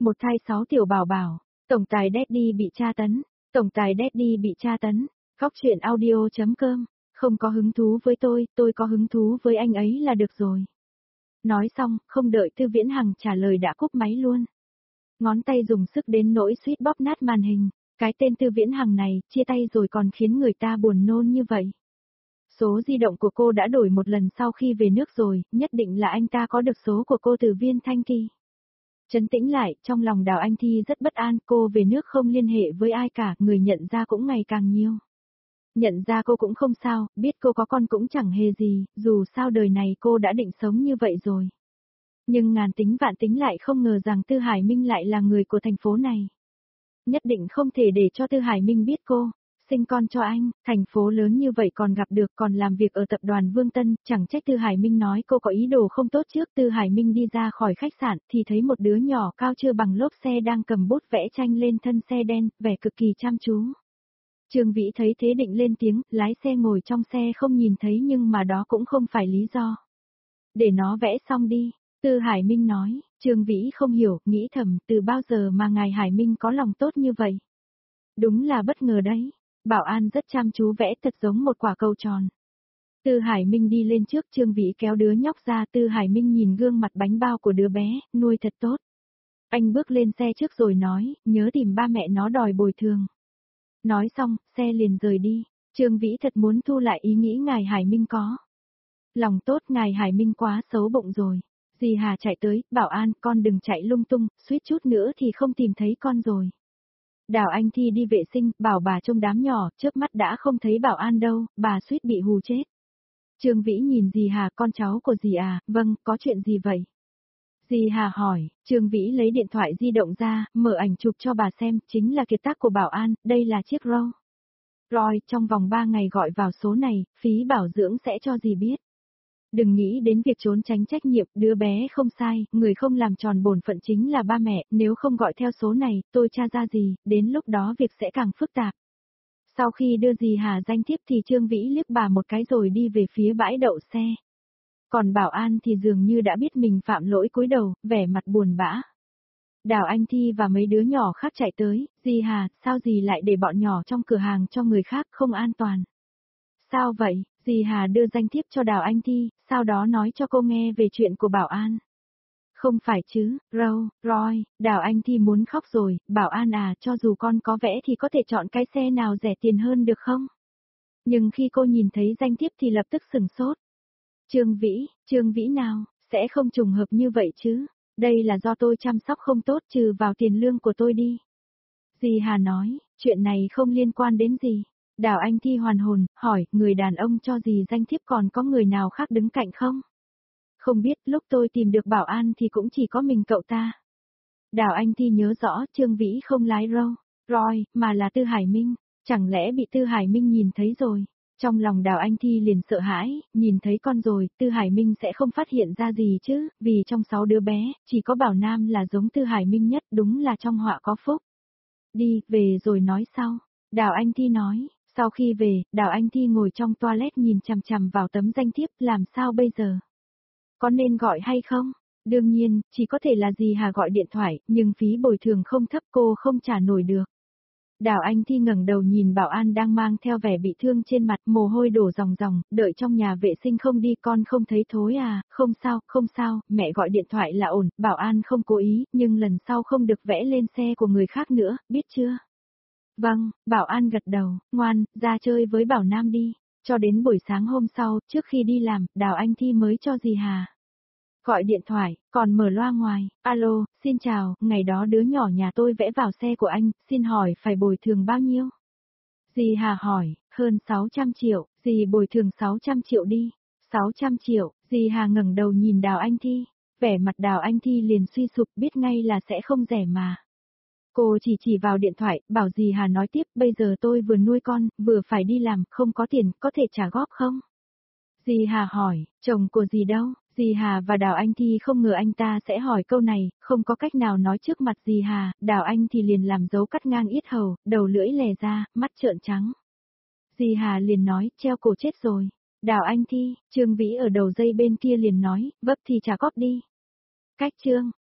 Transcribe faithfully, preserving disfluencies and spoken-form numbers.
Một thai sáu tiểu bảo bảo, tổng tài Daddy bị tra tấn, tổng tài Daddy bị tra tấn, khóc chuyện audio.com, không có hứng thú với tôi, tôi có hứng thú với anh ấy là được rồi. Nói xong, không đợi Tư Viễn Hằng trả lời đã cúp máy luôn. Ngón tay dùng sức đến nỗi suýt bóp nát màn hình, cái tên Tư Viễn Hằng này, chia tay rồi còn khiến người ta buồn nôn như vậy. Số di động của cô đã đổi một lần sau khi về nước rồi, nhất định là anh ta có được số của cô từ Viên Thanh Kỳ. Trấn tĩnh lại, trong lòng Đào Anh Thi rất bất an, cô về nước không liên hệ với ai cả, người nhận ra cũng ngày càng nhiều. Nhận ra cô cũng không sao, biết cô có con cũng chẳng hề gì, dù sao đời này cô đã định sống như vậy rồi. Nhưng ngàn tính vạn tính lại không ngờ rằng Tư Hải Minh lại là người của thành phố này. Nhất định không thể để cho Tư Hải Minh biết cô, sinh con cho anh, thành phố lớn như vậy còn gặp được còn làm việc ở tập đoàn Vương Tân, chẳng trách Tư Hải Minh nói cô có ý đồ không tốt trước. Tư Hải Minh đi ra khỏi khách sạn thì thấy một đứa nhỏ cao chưa bằng lốp xe đang cầm bút vẽ tranh lên thân xe đen, vẻ cực kỳ chăm chú. Trương Vĩ thấy thế định lên tiếng, lái xe ngồi trong xe không nhìn thấy nhưng mà đó cũng không phải lý do. Để nó vẽ xong đi, Tư Hải Minh nói. Trương Vĩ không hiểu, nghĩ thầm từ bao giờ mà ngài Hải Minh có lòng tốt như vậy. Đúng là bất ngờ đấy. Bảo An rất chăm chú vẽ thật giống một quả cầu tròn. Tư Hải Minh đi lên trước, Trương Vĩ kéo đứa nhóc ra. Tư Hải Minh nhìn gương mặt bánh bao của đứa bé, nuôi thật tốt. Anh bước lên xe trước rồi nói, nhớ tìm ba mẹ nó đòi bồi thường. Nói xong, xe liền rời đi. Trương Vĩ thật muốn thu lại ý nghĩ ngài Hải Minh có. Lòng tốt ngài Hải Minh quá xấu bụng rồi. Dì Hà chạy tới, Bảo An, con đừng chạy lung tung, suýt chút nữa thì không tìm thấy con rồi. Đào Anh Thi đi vệ sinh, bảo bà trông đám nhỏ, chớp mắt đã không thấy Bảo An đâu, bà suýt bị hù chết. Trương Vĩ nhìn dì Hà, con cháu của dì à, vâng, có chuyện gì vậy? Dì Hà hỏi, Trương Vĩ lấy điện thoại di động ra, mở ảnh chụp cho bà xem, chính là kiệt tác của Bảo An, đây là chiếc Rolls Royce, trong vòng ba ngày gọi vào số này, phí bảo dưỡng sẽ cho dì biết. Đừng nghĩ đến việc trốn tránh trách nhiệm, đứa bé không sai, người không làm tròn bổn phận chính là ba mẹ, nếu không gọi theo số này, tôi tra ra gì, đến lúc đó việc sẽ càng phức tạp. Sau khi đưa dì Hà danh thiếp thì Trương Vĩ liếc bà một cái rồi đi về phía bãi đậu xe. Còn Bảo An thì dường như đã biết mình phạm lỗi cúi đầu, vẻ mặt buồn bã. Đào Anh Thi và mấy đứa nhỏ khác chạy tới, dì Hà, sao dì lại để bọn nhỏ trong cửa hàng cho người khác không an toàn? Sao vậy? Dì Hà đưa danh thiếp cho Đào Anh Thi, sau đó nói cho cô nghe về chuyện của Bảo An. Không phải chứ, Rolls Royce, Đào Anh Thi muốn khóc rồi, Bảo An à, cho dù con có vẽ thì có thể chọn cái xe nào rẻ tiền hơn được không? Nhưng khi cô nhìn thấy danh thiếp thì lập tức sửng sốt. Trương Vĩ, Trương Vĩ nào, sẽ không trùng hợp như vậy chứ, đây là do tôi chăm sóc không tốt trừ vào tiền lương của tôi đi. Dì Hà nói, chuyện này không liên quan đến gì. Đào Anh Thi hoàn hồn, hỏi, người đàn ông cho dì danh thiếp còn có người nào khác đứng cạnh không? Không biết, lúc tôi tìm được Bảo An thì cũng chỉ có mình cậu ta. Đào Anh Thi nhớ rõ, Trương Vĩ không lái Rolls Royce, mà là Tư Hải Minh, chẳng lẽ bị Tư Hải Minh nhìn thấy rồi? Trong lòng Đào Anh Thi liền sợ hãi, nhìn thấy con rồi, Tư Hải Minh sẽ không phát hiện ra gì chứ, vì trong sáu đứa bé, chỉ có Bảo Nam là giống Tư Hải Minh nhất, đúng là trong họa có phúc. Đi, về rồi nói sau. Đào Anh Thi nói. Sau khi về, Đào Anh Thi ngồi trong toilet nhìn chằm chằm vào tấm danh thiếp, làm sao bây giờ? Có nên gọi hay không? Đương nhiên, chỉ có thể là dì Hà gọi điện thoại, nhưng phí bồi thường không thấp cô không trả nổi được. Đào Anh Thi ngẩng đầu nhìn Bảo An đang mang theo vẻ bị thương trên mặt, mồ hôi đổ ròng ròng, đợi trong nhà vệ sinh không đi con không thấy thối à, không sao, không sao, mẹ gọi điện thoại là ổn, Bảo An không cố ý, nhưng lần sau không được vẽ lên xe của người khác nữa, biết chưa? Vâng, Bảo An gật đầu, ngoan, ra chơi với Bảo Nam đi. Cho đến buổi sáng hôm sau, trước khi đi làm, Đào Anh Thi mới cho dì Hà gọi điện thoại, còn mở loa ngoài, alo, xin chào, ngày đó đứa nhỏ nhà tôi vẽ vào xe của anh, xin hỏi phải bồi thường bao nhiêu? Dì Hà hỏi, hơn sáu trăm triệu, dì bồi thường sáu trăm triệu đi. sáu trăm triệu, dì Hà ngẩng đầu nhìn Đào Anh Thi, vẻ mặt Đào Anh Thi liền suy sụp biết ngay là sẽ không rẻ mà. Cô chỉ chỉ vào điện thoại, bảo dì Hà nói tiếp, bây giờ tôi vừa nuôi con, vừa phải đi làm, không có tiền, có thể trả góp không? Dì Hà hỏi, chồng của dì đâu? Dì Hà và Đào Anh Thi không ngờ anh ta sẽ hỏi câu này, không có cách nào nói trước mặt dì Hà, Đào Anh thì liền làm dấu cắt ngang yết hầu, đầu lưỡi lè ra, mắt trợn trắng. Dì Hà liền nói, treo cổ chết rồi. Đào Anh Thi, Trương Vĩ ở đầu dây bên kia liền nói, vấp thì trả góp đi. Cách Trương.